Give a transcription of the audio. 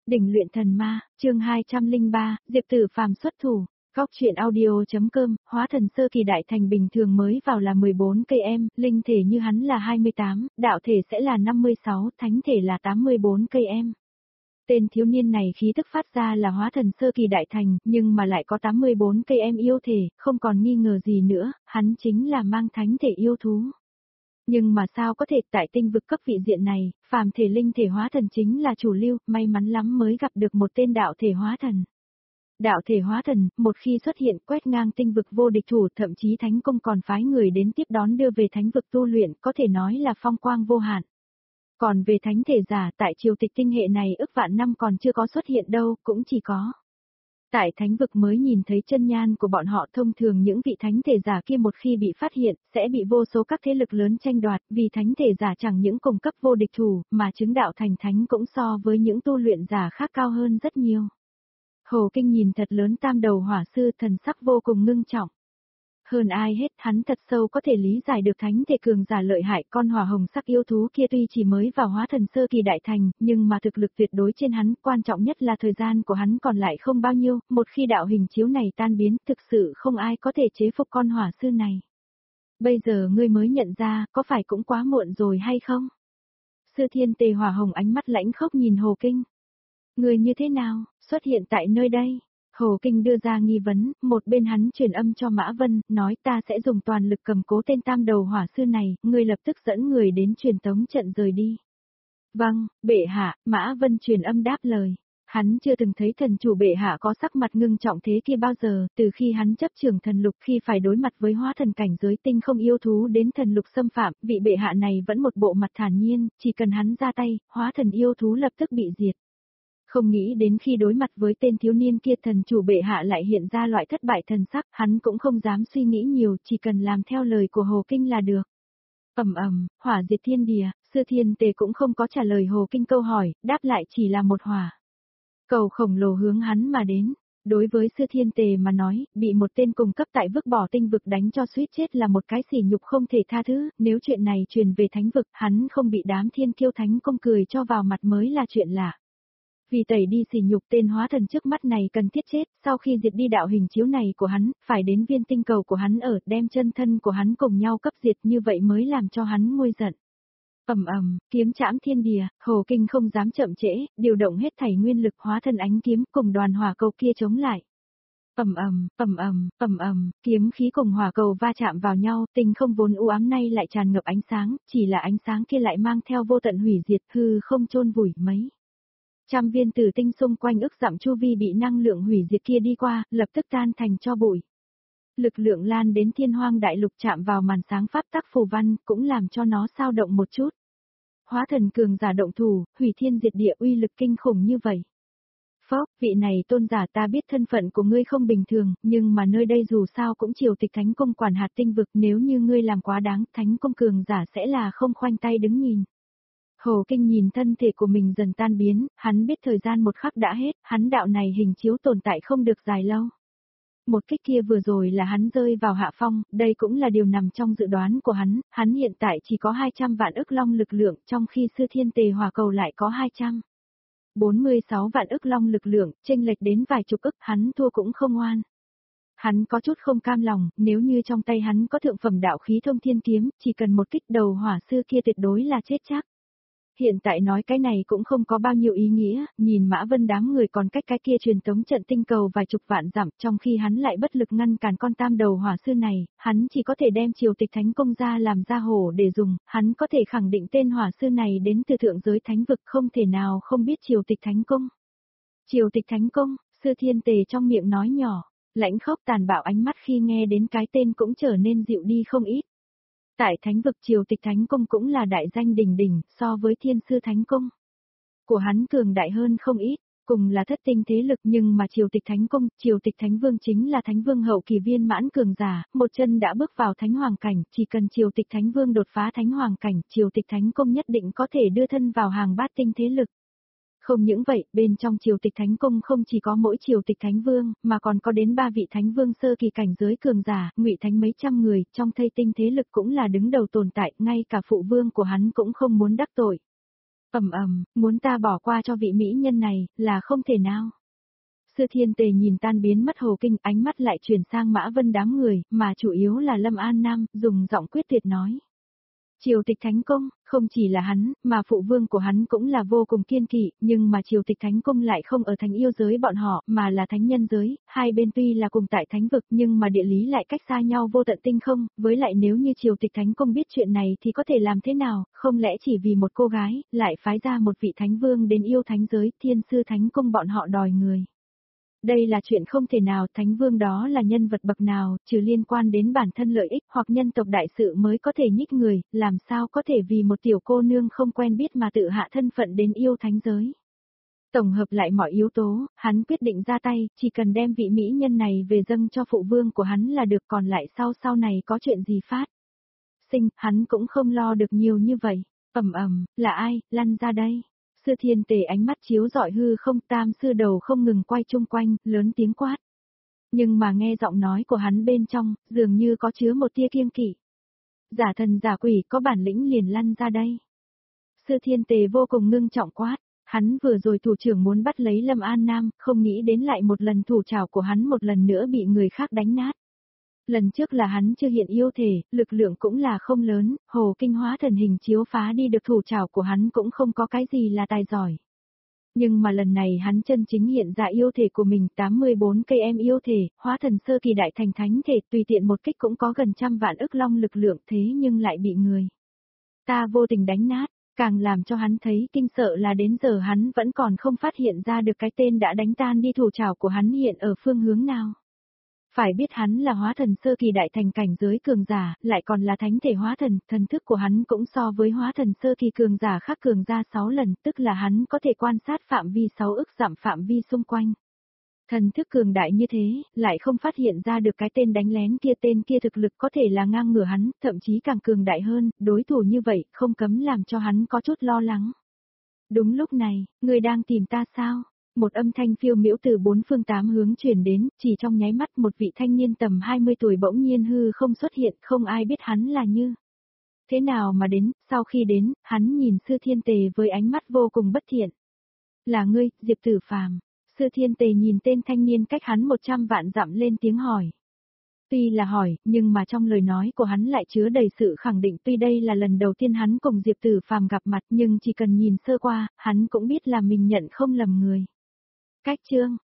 Đỉnh luyện thần ma, chương 203, Diệp Tử Phàm xuất thủ. Góc truyện audio.com, hóa thần sơ kỳ đại thành bình thường mới vào là 14 cây em, linh thể như hắn là 28, đạo thể sẽ là 56, thánh thể là 84 cây em. Tên thiếu niên này khí tức phát ra là hóa thần sơ kỳ đại thành, nhưng mà lại có 84 cây em yêu thể, không còn nghi ngờ gì nữa, hắn chính là mang thánh thể yêu thú. Nhưng mà sao có thể tại tinh vực cấp vị diện này, phàm thể linh thể hóa thần chính là chủ lưu, may mắn lắm mới gặp được một tên đạo thể hóa thần. Đạo thể hóa thần, một khi xuất hiện quét ngang tinh vực vô địch thủ, thậm chí thánh công còn phái người đến tiếp đón đưa về thánh vực tu luyện, có thể nói là phong quang vô hạn. Còn về thánh thể giả tại triều tịch tinh hệ này ức vạn năm còn chưa có xuất hiện đâu, cũng chỉ có. Tại thánh vực mới nhìn thấy chân nhan của bọn họ, thông thường những vị thánh thể giả kia một khi bị phát hiện, sẽ bị vô số các thế lực lớn tranh đoạt, vì thánh thể giả chẳng những cùng cấp vô địch thủ, mà chứng đạo thành thánh cũng so với những tu luyện giả khác cao hơn rất nhiều. Hồ Kinh nhìn thật lớn tam đầu hỏa sư, thần sắc vô cùng ngưng trọng. Hơn ai hết, hắn thật sâu có thể lý giải được thánh thể cường giả lợi hại, con hỏa hồng sắc yêu thú kia tuy chỉ mới vào hóa thần sơ kỳ đại thành, nhưng mà thực lực tuyệt đối trên hắn, quan trọng nhất là thời gian của hắn còn lại không bao nhiêu, một khi đạo hình chiếu này tan biến, thực sự không ai có thể chế phục con hỏa sư này. Bây giờ ngươi mới nhận ra, có phải cũng quá muộn rồi hay không? Sư Thiên Tề hỏa hồng ánh mắt lãnh khốc nhìn Hồ Kinh. Người như thế nào, xuất hiện tại nơi đây? Hồ Kinh đưa ra nghi vấn, một bên hắn truyền âm cho Mã Vân, nói ta sẽ dùng toàn lực cầm cố tên tam đầu hỏa sư này, ngươi lập tức dẫn người đến truyền tống trận rời đi. Vâng, bệ hạ, Mã Vân truyền âm đáp lời. Hắn chưa từng thấy thần chủ bệ hạ có sắc mặt ngưng trọng thế kia bao giờ, từ khi hắn chấp trưởng thần lục khi phải đối mặt với hóa thần cảnh giới tinh không yêu thú đến thần lục xâm phạm, vị bệ hạ này vẫn một bộ mặt thản nhiên, chỉ cần hắn ra tay, hóa thần yêu thú lập tức bị diệt. Không nghĩ đến khi đối mặt với tên thiếu niên kia thần chủ bệ hạ lại hiện ra loại thất bại thần sắc, hắn cũng không dám suy nghĩ nhiều, chỉ cần làm theo lời của Hồ Kinh là được. Hỏa diệt thiên địa, Sư Thiên Tề cũng không có trả lời Hồ Kinh câu hỏi, đáp lại chỉ là một hỏa cầu khổng lồ hướng hắn mà đến. Đối với Sư Thiên Tề mà nói, bị một tên cùng cấp tại vứt bỏ tinh vực đánh cho suýt chết là một cái sỉ nhục không thể tha thứ, nếu chuyện này truyền về thánh vực, hắn không bị đám thiên kiêu thánh công cười cho vào mặt mới là chuyện lạ. Vì tẩy đi sỉ nhục tên hóa thần trước mắt này cần thiết chết, sau khi diệt đi đạo hình chiếu này của hắn, phải đến viên tinh cầu của hắn ở, đem chân thân của hắn cùng nhau cấp diệt, như vậy mới làm cho hắn nguôi giận. Kiếm trảm thiên địa, Hồ Kinh không dám chậm trễ, điều động hết thảy nguyên lực hóa thân ánh kiếm cùng đoàn hỏa cầu kia chống lại. Kiếm khí cùng hỏa cầu va chạm vào nhau, tinh không vốn u ám nay lại tràn ngập ánh sáng, chỉ là ánh sáng kia lại mang theo vô tận hủy diệt, hư không chôn vùi mấy. Trăm viên tử tinh xung quanh ức dặm chu vi bị năng lượng hủy diệt kia đi qua, lập tức tan thành tro bụi. Lực lượng lan đến thiên hoang đại lục chạm vào màn sáng pháp tắc phù văn, cũng làm cho nó xao động một chút. Hóa thần cường giả động thủ, hủy thiên diệt địa uy lực kinh khủng như vậy. Phốc, vị này tôn giả ta biết thân phận của ngươi không bình thường, nhưng mà nơi đây dù sao cũng triều tịch thánh công quản hạt tinh vực, nếu như ngươi làm quá đáng, thánh công cường giả sẽ là không khoanh tay đứng nhìn. Hồ Kinh nhìn thân thể của mình dần tan biến, hắn biết thời gian một khắc đã hết, hắn đạo này hình chiếu tồn tại không được dài lâu. Một kích kia vừa rồi là hắn rơi vào hạ phong, đây cũng là điều nằm trong dự đoán của hắn hiện tại chỉ có 200 vạn ức long lực lượng, trong khi Sư Thiên Tề hỏa cầu lại có 246 vạn ức long lực lượng, chênh lệch đến vài chục ức, hắn thua cũng không oan. Hắn có chút không cam lòng, nếu như trong tay hắn có thượng phẩm đạo khí thông thiên kiếm, chỉ cần một kích đầu hỏa sư kia tuyệt đối là chết chắc. Hiện tại nói cái này cũng không có bao nhiêu ý nghĩa, nhìn Mã Vân đám người còn cách cái kia truyền tống trận tinh cầu vài chục vạn dặm, trong khi hắn lại bất lực ngăn cản con tam đầu hỏa sư này, hắn chỉ có thể đem triều tịch thánh công ra làm ra hổ để dùng, hắn có thể khẳng định tên hỏa sư này đến từ thượng giới thánh vực, không thể nào không biết triều tịch thánh công. Triều tịch thánh công, Sư Thiên Tề trong miệng nói nhỏ, lãnh khốc tàn bạo ánh mắt khi nghe đến cái tên cũng trở nên dịu đi không ít. Tại thánh vực triều tịch thánh công cũng là đại danh đỉnh đỉnh, so với thiên sư thánh công của hắn cường đại hơn không ít, cùng là thất tinh thế lực, nhưng mà triều tịch thánh công, triều tịch thánh vương chính là thánh vương hậu kỳ viên mãn cường giả, một chân đã bước vào thánh hoàng cảnh, chỉ cần triều tịch thánh vương đột phá thánh hoàng cảnh, triều tịch thánh công nhất định có thể đưa thân vào hàng bát tinh thế lực. Không những vậy, bên trong triều tịch thánh công không chỉ có mỗi triều tịch thánh vương, mà còn có đến 3 vị thánh vương sơ kỳ cảnh giới cường giả, ngụy thánh mấy trăm người, trong thây tinh thế lực cũng là đứng đầu tồn tại, ngay cả phụ vương của hắn cũng không muốn đắc tội. Muốn ta bỏ qua cho vị mỹ nhân này, là không thể nào. Sư Thiên Tề nhìn tan biến mất Hồ Kinh, ánh mắt lại chuyển sang Mã Vân đám người, mà chủ yếu là Lâm An Nam, dùng giọng quyết tuyệt nói. Triều Tịch Thánh Công, không chỉ là hắn, mà phụ vương của hắn cũng là vô cùng kiên kỵ, nhưng mà Triều Tịch Thánh Công lại không ở thánh yêu giới bọn họ, mà là thánh nhân giới, hai bên tuy là cùng tại thánh vực nhưng mà địa lý lại cách xa nhau vô tận tinh không, với lại nếu như Triều Tịch Thánh Công biết chuyện này thì có thể làm thế nào, không lẽ chỉ vì một cô gái, lại phái ra một vị thánh vương đến yêu thánh giới, Thiên Sư Thánh Công bọn họ đòi người. Đây là chuyện không thể nào, thánh vương đó là nhân vật bậc nào, trừ liên quan đến bản thân lợi ích hoặc nhân tộc đại sự mới có thể nhích người, làm sao có thể vì một tiểu cô nương không quen biết mà tự hạ thân phận đến yêu thánh giới. Tổng hợp lại mọi yếu tố, hắn quyết định ra tay, chỉ cần đem vị mỹ nhân này về dâng cho phụ vương của hắn là được, còn lại sau này có chuyện gì phát sinh, hắn cũng không lo được nhiều như vậy. Là ai, lăn ra đây. Sư Thiên Tề ánh mắt chiếu rọi hư không, tam sư đầu không ngừng quay chung quanh, lớn tiếng quát. Nhưng mà nghe giọng nói của hắn bên trong, dường như có chứa một tia kiêng kỵ. Giả thần giả quỷ có bản lĩnh liền lăn ra đây. Sư Thiên Tề vô cùng ngưng trọng quát, hắn vừa rồi thủ trưởng muốn bắt lấy Lâm An Nam, không nghĩ đến lại một lần thủ trảo của hắn một lần nữa bị người khác đánh nát. Lần trước là hắn chưa hiện yêu thể, lực lượng cũng là không lớn, Hồ Kinh hóa thần hình chiếu phá đi được thủ trảo của hắn cũng không có cái gì là tài giỏi. Nhưng mà lần này hắn chân chính hiện ra yêu thể của mình, 84 cây em yêu thể, hóa thần sơ kỳ đại thành thánh thể, tùy tiện một kích cũng có gần 100 vạn ức long lực lượng, thế nhưng lại bị người ta vô tình đánh nát, càng làm cho hắn thấy kinh sợ là đến giờ hắn vẫn còn không phát hiện ra được cái tên đã đánh tan đi thủ trảo của hắn hiện ở phương hướng nào. Phải biết hắn là hóa thần sơ kỳ đại thành cảnh giới cường giả, lại còn là thánh thể hóa thần, thần thức của hắn cũng so với hóa thần sơ kỳ cường giả khác cường ra 6 lần, tức là hắn có thể quan sát phạm vi 6 ức dặm phạm vi xung quanh. Thần thức cường đại như thế, lại không phát hiện ra được cái tên đánh lén kia, tên kia thực lực có thể là ngang ngửa hắn, thậm chí càng cường đại hơn, đối thủ như vậy, không cấm làm cho hắn có chút lo lắng. Đúng lúc này, người đang tìm ta sao? Một âm thanh phiêu miễu từ bốn phương tám hướng truyền đến, chỉ trong nháy mắt một vị thanh niên tầm 20 tuổi bỗng nhiên hư không xuất hiện, không ai biết hắn là như thế nào mà đến, sau khi đến, hắn nhìn Sư Thiên Tề với ánh mắt vô cùng bất thiện. Là ngươi, Diệp Tử Phàm. Sư Thiên Tề nhìn tên thanh niên cách hắn 100 vạn dặm lên tiếng hỏi. Tuy là hỏi, nhưng mà trong lời nói của hắn lại chứa đầy sự khẳng định, tuy đây là lần đầu tiên hắn cùng Diệp Tử Phàm gặp mặt nhưng chỉ cần nhìn sơ qua, hắn cũng biết là mình nhận không lầm người. Cách chương